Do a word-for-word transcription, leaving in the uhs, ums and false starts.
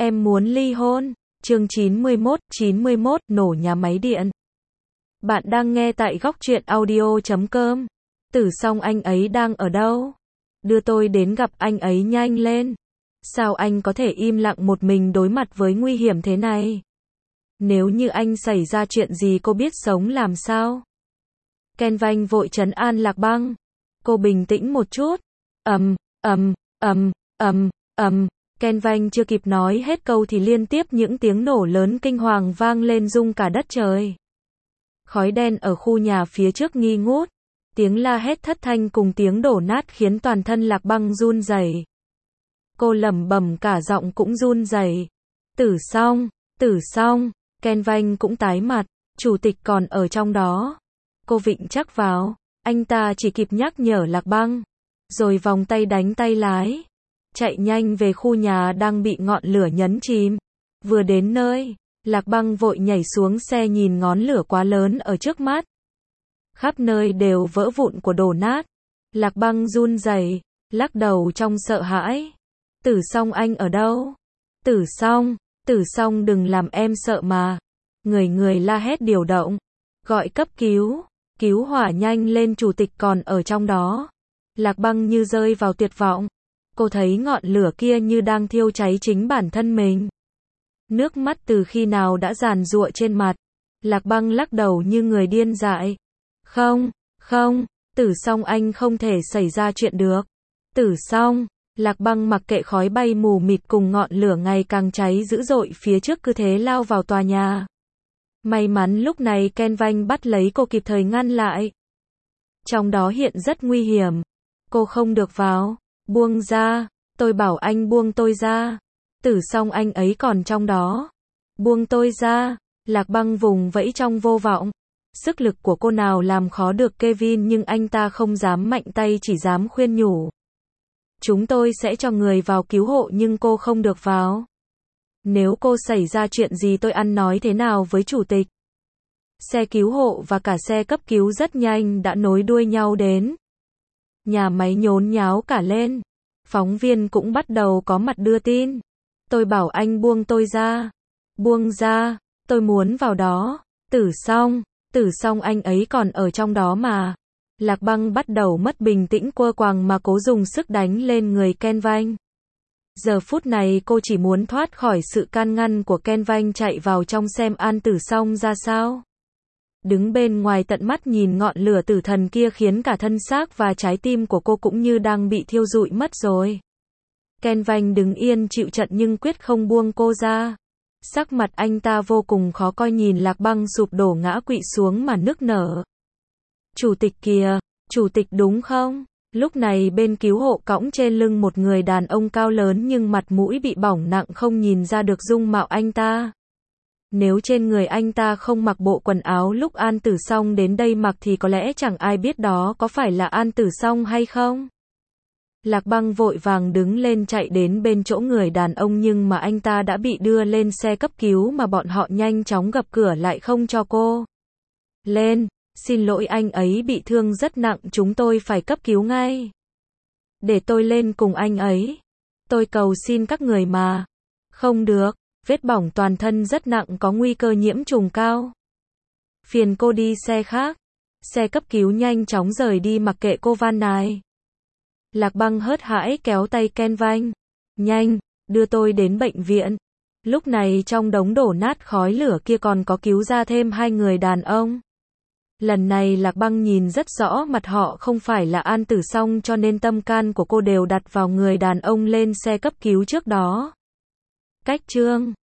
Em muốn ly hôn. Chương chín mươi mốt, chín mươi mốt, nổ nhà máy điện. Bạn đang nghe tại góc truyện audio chấm com. Tử Song anh ấy đang ở đâu? Đưa tôi đến gặp anh ấy nhanh lên. Sao anh có thể im lặng một mình đối mặt với nguy hiểm thế này? Nếu như anh xảy ra chuyện gì cô biết sống làm sao? Ken Vanh vội trấn an Lạc Băng. Cô bình tĩnh một chút. Ầm, ầm, ầm, ầm, ầm. Ken Vanh chưa kịp nói hết câu thì liên tiếp những tiếng nổ lớn kinh hoàng vang lên rung cả đất trời. Khói đen ở khu nhà phía trước nghi ngút. Tiếng la hét thất thanh cùng tiếng đổ nát khiến toàn thân Lạc Băng run rẩy. Cô lẩm bẩm cả giọng cũng run rẩy. Tử Song, Tử Song. Ken Vanh cũng tái mặt. Chủ tịch còn ở trong đó. Cô vịn chắc vào. Anh ta chỉ kịp nhắc nhở Lạc Băng. Rồi vòng tay đánh tay lái. Chạy nhanh về khu nhà đang bị ngọn lửa nhấn chìm. Vừa đến nơi, Lạc Băng vội nhảy xuống xe nhìn ngón lửa quá lớn ở trước mắt. Khắp nơi đều vỡ vụn của đổ nát. Lạc Băng run rẩy, lắc đầu trong sợ hãi. Tử Song anh ở đâu? Tử Song, Tử Song đừng làm em sợ mà. Người người la hét điều động. Gọi cấp cứu, cứu hỏa nhanh lên, chủ tịch còn ở trong đó. Lạc Băng như rơi vào tuyệt vọng. Cô thấy ngọn lửa kia như đang thiêu cháy chính bản thân mình. Nước mắt từ khi nào đã giàn giụa trên mặt. Lạc Băng lắc đầu như người điên dại. Không, không, Tử Song anh không thể xảy ra chuyện được. Tử Song, Lạc Băng mặc kệ khói bay mù mịt cùng ngọn lửa ngày càng cháy dữ dội phía trước cứ thế lao vào tòa nhà. May mắn lúc này Ken Vanh bắt lấy cô kịp thời ngăn lại. Trong đó hiện rất nguy hiểm. Cô không được vào. Buông ra, tôi bảo anh buông tôi ra. Tử Song anh ấy còn trong đó. Buông tôi ra. Lạc Băng vùng vẫy trong vô vọng. Sức lực của cô nào làm khó được Kevin, nhưng anh ta không dám mạnh tay, chỉ dám khuyên nhủ. Chúng tôi sẽ cho người vào cứu hộ nhưng cô không được vào. Nếu cô xảy ra chuyện gì tôi ăn nói thế nào với chủ tịch? Xe cứu hộ và cả xe cấp cứu rất nhanh đã nối đuôi nhau đến. Nhà máy nhốn nháo cả lên. Phóng viên cũng bắt đầu có mặt đưa tin. Tôi bảo anh buông tôi ra. Buông ra, tôi muốn vào đó. Tử Song, Tử Song anh ấy còn ở trong đó mà. Lạc Băng bắt đầu mất bình tĩnh, quơ quàng mà cố dùng sức đánh lên người Ken Vanh. Giờ phút này cô chỉ muốn thoát khỏi sự can ngăn của Ken Vanh, chạy vào trong xem an Tử Song ra sao. Đứng bên ngoài tận mắt nhìn ngọn lửa tử thần kia khiến cả thân xác và trái tim của cô cũng như đang bị thiêu rụi mất rồi. Ken Vanh đứng yên chịu trận nhưng quyết không buông cô ra. Sắc mặt anh ta vô cùng khó coi, nhìn Lạc Băng sụp đổ ngã quỵ xuống mà nức nở. Chủ tịch kìa, chủ tịch đúng không? Lúc này bên cứu hộ cõng trên lưng một người đàn ông cao lớn nhưng mặt mũi bị bỏng nặng, không nhìn ra được dung mạo anh ta. Nếu trên người anh ta không mặc bộ quần áo lúc An Tử Song đến đây mặc thì có lẽ chẳng ai biết đó có phải là An Tử Song hay không. Lạc Băng vội vàng đứng lên chạy đến bên chỗ người đàn ông, nhưng mà anh ta đã bị đưa lên xe cấp cứu mà bọn họ nhanh chóng gập cửa lại không cho cô lên. Xin lỗi, anh ấy bị thương rất nặng, chúng tôi phải cấp cứu ngay. Để tôi lên cùng anh ấy. Tôi cầu xin các người mà. Không được, vết bỏng toàn thân rất nặng, có nguy cơ nhiễm trùng cao. Phiền cô đi xe khác. Xe cấp cứu nhanh chóng rời đi mặc kệ cô van nài. Lạc Băng hớt hãi kéo tay Ken Vanh. Nhanh, đưa tôi đến bệnh viện. Lúc này trong đống đổ nát khói lửa kia còn có cứu ra thêm hai người đàn ông. Lần này Lạc Băng nhìn rất rõ mặt họ không phải là An Tử Song, cho nên tâm can của cô đều đặt vào người đàn ông lên xe cấp cứu trước đó. Cách chương